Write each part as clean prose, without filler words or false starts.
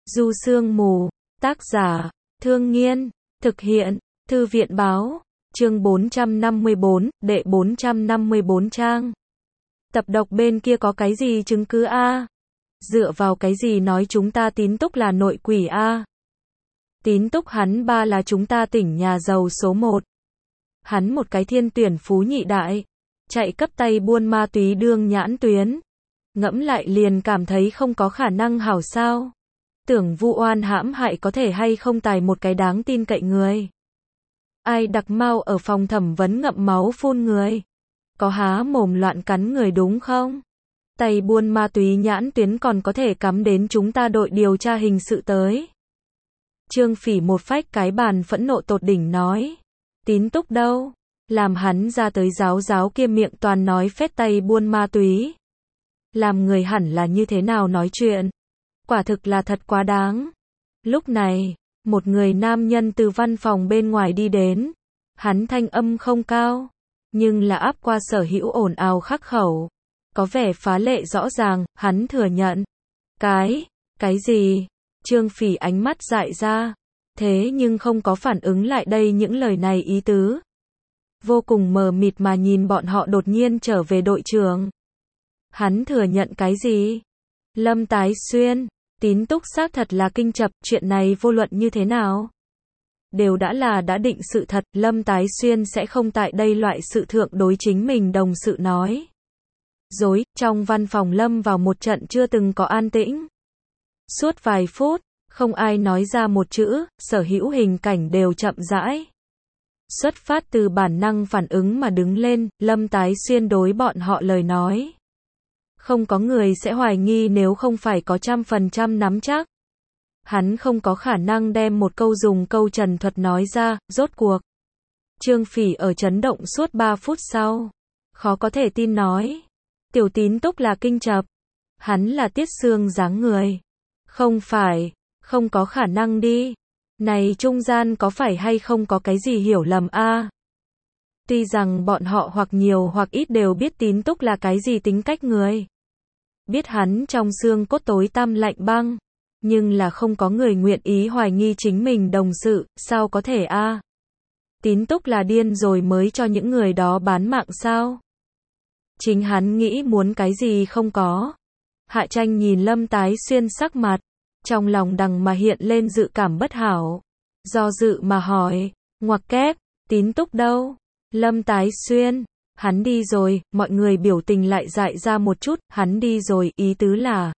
Du Sương Mù, tác giả, Thương Nghiên, thực hiện, Thư viện báo, chương 454, đệ 454 trang. Tập độc bên kia có cái gì chứng cứ a? Dựa vào cái gì nói chúng ta Tín Túc là nội quỷ a? Tín Túc hắn ba là chúng ta tỉnh nhà giàu số 1. Hắn một cái thiên tuyển phú nhị đại, chạy cấp tay buôn ma túy đương nhãn tuyến. Ngẫm lại liền cảm thấy không có khả năng hảo sao. Tưởng vu oan hãm hại có thể hay không tài một cái đáng tin cậy người. Ai đặc mau ở phòng thẩm vấn ngậm máu phun người. Có há mồm loạn cắn người đúng không? Tay buôn ma túy nhãn tuyến còn có thể cắm đến chúng ta đội điều tra hình sự tới. Trương Phỉ một phách cái bàn phẫn nộ tột đỉnh nói. Tín Túc đâu? Làm hắn ra tới giáo kia miệng toàn nói phết tay buôn ma túy. Làm người hẳn là như thế nào nói chuyện? Quả thực là thật quá đáng. Lúc này, một người nam nhân từ văn phòng bên ngoài đi đến. Hắn thanh âm không cao, nhưng là áp qua sở hữu ồn ào khắc khẩu. Có vẻ phá lệ rõ ràng, hắn thừa nhận. Cái gì? Trương Phỉ ánh mắt dại ra. Thế nhưng không có phản ứng lại đây những lời này ý tứ. Vô cùng mờ mịt mà nhìn bọn họ đột nhiên trở về đội trưởng. Hắn thừa nhận cái gì? Lâm Tái Xuyên, Tín Túc xác thật là kinh chập, chuyện này vô luận như thế nào? Đều đã định sự thật, Lâm Tái Xuyên sẽ không tại đây loại sự thượng đối chính mình đồng sự nói. Dối, trong văn phòng lâm vào một trận chưa từng có an tĩnh. Suốt vài phút, không ai nói ra một chữ, sở hữu hình cảnh đều chậm rãi. Xuất phát từ bản năng phản ứng mà đứng lên, Lâm Tái Xuyên đối bọn họ lời nói. Không có người sẽ hoài nghi nếu không phải có 100% nắm chắc. Hắn không có khả năng đem một câu dùng câu trần thuật nói ra, rốt cuộc. Trương Phỉ ở chấn động suốt 3 phút sau. Khó có thể tin nói. Tiểu Tín Túc là kinh chập. Hắn là Tiết Sương dáng người. Không phải, không có khả năng đi. Này trung gian có phải hay không có cái gì hiểu lầm a? Tuy rằng bọn họ hoặc nhiều hoặc ít đều biết Tín Túc là cái gì tính cách người. Biết hắn trong xương cốt tối tăm lạnh băng. Nhưng là không có người nguyện ý hoài nghi chính mình đồng sự, sao có thể a? Tín Túc là điên rồi mới cho những người đó bán mạng sao? Chính hắn nghĩ muốn cái gì không có. Hạ Tranh nhìn Lâm Tái Xuyên sắc mặt. Trong lòng đằng mà hiện lên dự cảm bất hảo. Do dự mà hỏi, ngoặc kép, Tín Túc đâu? Lâm Tái Xuyên, hắn đi rồi, mọi người biểu tình lại dại ra một chút, hắn đi rồi, ý tứ là.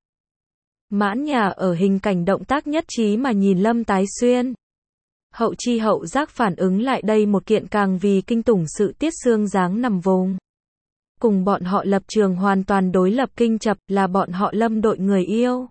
Mãn nhà ở hình cảnh động tác nhất trí mà nhìn Lâm Tái Xuyên. Hậu chi hậu giác phản ứng lại đây một kiện càng vì kinh tủng sự Tiết Sương dáng nằm vùng. Cùng bọn họ lập trường hoàn toàn đối lập kinh chập là bọn họ Lâm đội người yêu.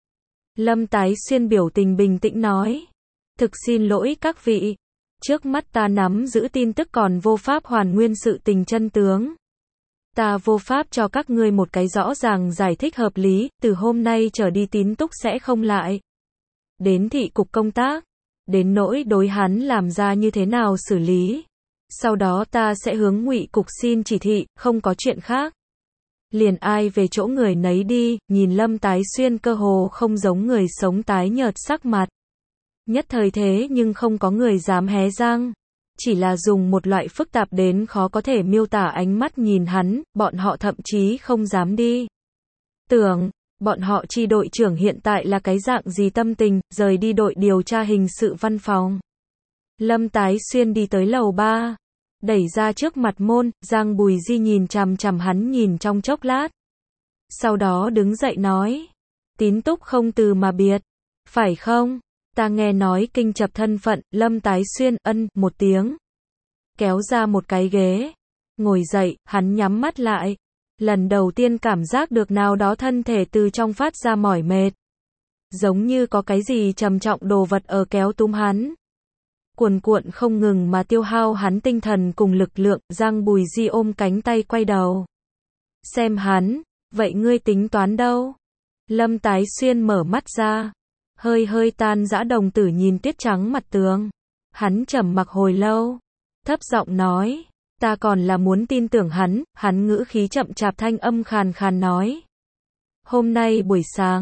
Lâm Tái Xuyên biểu tình bình tĩnh nói. Thực xin lỗi các vị. Trước mắt ta nắm giữ tin tức còn vô pháp hoàn nguyên sự tình chân tướng. Ta vô pháp cho các ngươi một cái rõ ràng giải thích hợp lý, từ hôm nay trở đi Tín Túc sẽ không lại. Đến thị cục công tác. Đến nỗi đối hắn làm ra như thế nào xử lý. Sau đó ta sẽ hướng Ngụy cục xin chỉ thị, không có chuyện khác. Liền ai về chỗ người nấy đi, nhìn Lâm Tái Xuyên cơ hồ không giống người sống tái nhợt sắc mặt. Nhất thời thế nhưng không có người dám hé răng. Chỉ là dùng một loại phức tạp đến khó có thể miêu tả ánh mắt nhìn hắn, bọn họ thậm chí không dám đi. Tưởng, bọn họ chi đội trưởng hiện tại là cái dạng gì tâm tình, rời đi đội điều tra hình sự văn phòng. Lâm Tái Xuyên đi tới lầu 3. Đẩy ra trước mặt môn, Giang Bùi Di nhìn chằm chằm hắn nhìn trong chốc lát. Sau đó đứng dậy nói. Tín Túc không từ mà biệt. Phải không? Ta nghe nói kinh chập thân phận, Lâm Tái Xuyên ân một tiếng. Kéo ra một cái ghế. Ngồi dậy, hắn nhắm mắt lại. Lần đầu tiên cảm giác được nào đó thân thể từ trong phát ra mỏi mệt. Giống như có cái gì trầm trọng đồ vật ở kéo túm hắn. Cuồn cuộn không ngừng mà tiêu hao hắn tinh thần cùng lực lượng, Giang Bùi Di ôm cánh tay quay đầu. Xem hắn, vậy ngươi tính toán đâu? Lâm Tái Xuyên mở mắt ra. Hơi tan dã đồng tử nhìn tuyết trắng mặt tường. Hắn trầm mặc hồi lâu. Thấp giọng nói. Ta còn là muốn tin tưởng hắn ngữ khí chậm chạp thanh âm khàn khàn nói. Hôm nay buổi sáng,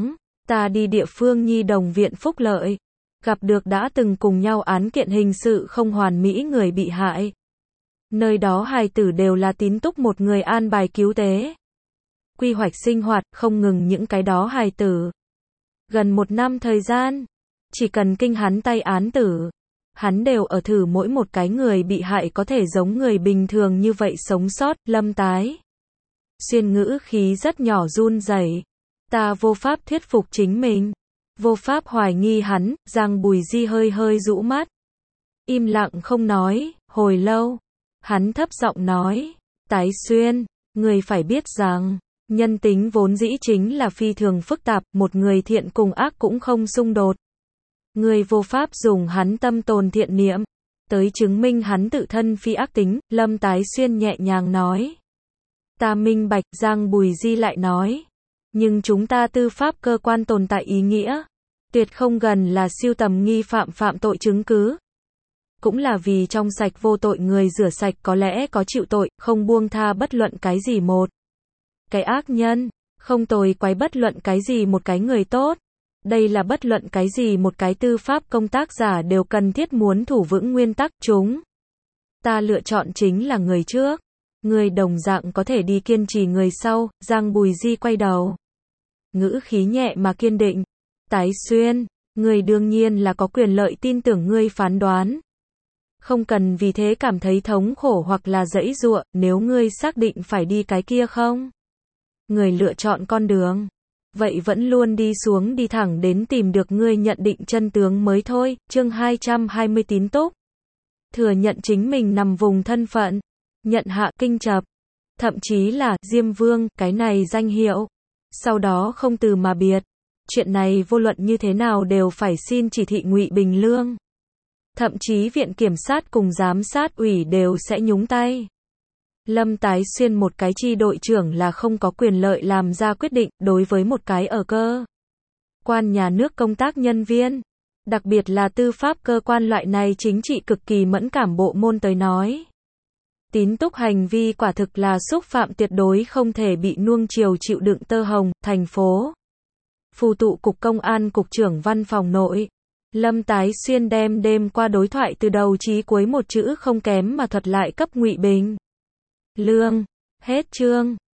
Ta đi địa phương nhi đồng viện phúc lợi, gặp được đã từng cùng nhau án kiện hình sự không hoàn mỹ người bị hại. Nơi đó hài tử đều là tín túc một người an bài cứu tế. Quy hoạch sinh hoạt, không ngừng những cái đó hài tử. Gần 1 năm thời gian, chỉ cần kinh hắn tay án tử, hắn đều ở thử mỗi một cái người bị hại có thể giống người bình thường như vậy sống sót. Lâm Tái Xuyên ngữ khí rất nhỏ run rẩy. Ta vô pháp thuyết phục chính mình, vô pháp hoài nghi hắn. Giang Bùi Di hơi hơi rũ mắt, im lặng không nói. Hồi lâu, hắn thấp giọng nói, Tái Xuyên, người phải biết rằng, nhân tính vốn dĩ chính là phi thường phức tạp, một người thiện cùng ác cũng không xung đột. Người vô pháp dùng hắn tâm tồn thiện niệm tới chứng minh hắn tự thân phi ác tính. Lâm Tái Xuyên nhẹ nhàng nói. Ta minh bạch. Giang Bùi Di lại nói, nhưng chúng ta tư pháp cơ quan tồn tại ý nghĩa, tuyệt không gần là siêu tầm nghi phạm phạm tội chứng cứ. Cũng là vì trong sạch vô tội người rửa sạch có lẽ có chịu tội, không buông tha bất luận cái gì một cái ác nhân, không tồi quái bất luận cái gì một cái người tốt. Đây là bất luận cái gì một cái tư pháp công tác giả đều cần thiết muốn thủ vững nguyên tắc. Chúng ta lựa chọn chính là người trước, người đồng dạng có thể đi kiên trì người sau. Giang Bùi Di quay đầu, ngữ khí nhẹ mà kiên định. Tái Xuyên, người đương nhiên là có quyền lợi tin tưởng ngươi phán đoán. Không cần vì thế cảm thấy thống khổ hoặc là giãy giụa. Nếu ngươi xác định phải đi cái kia không, người lựa chọn con đường, vậy vẫn luôn đi xuống đi thẳng đến tìm được ngươi nhận định chân tướng mới thôi. Chương 220 tín túc. Thừa nhận chính mình nằm vùng thân phận, nhận hạ kinh chập, thậm chí là Diêm Vương cái này danh hiệu, sau đó không từ mà biệt. Chuyện này vô luận như thế nào đều phải xin chỉ thị Ngụy Bình Lương. Thậm chí viện kiểm sát cùng giám sát ủy đều sẽ nhúng tay. Lâm Tái Xuyên một cái chi đội trưởng là không có quyền lợi làm ra quyết định đối với một cái ở cơ quan nhà nước công tác nhân viên, đặc biệt là tư pháp cơ quan loại này chính trị cực kỳ mẫn cảm bộ môn tới nói. Tín túc hành vi quả thực là xúc phạm tuyệt đối không thể bị nuông chiều chịu đựng. Tơ Hồng, thành phố Phù tụ cục công an cục trưởng văn phòng nội. Lâm Tái Xuyên đem đêm qua đối thoại từ đầu chí cuối một chữ không kém mà thuật lại cấp Ngụy Bình Lương. Hết chương.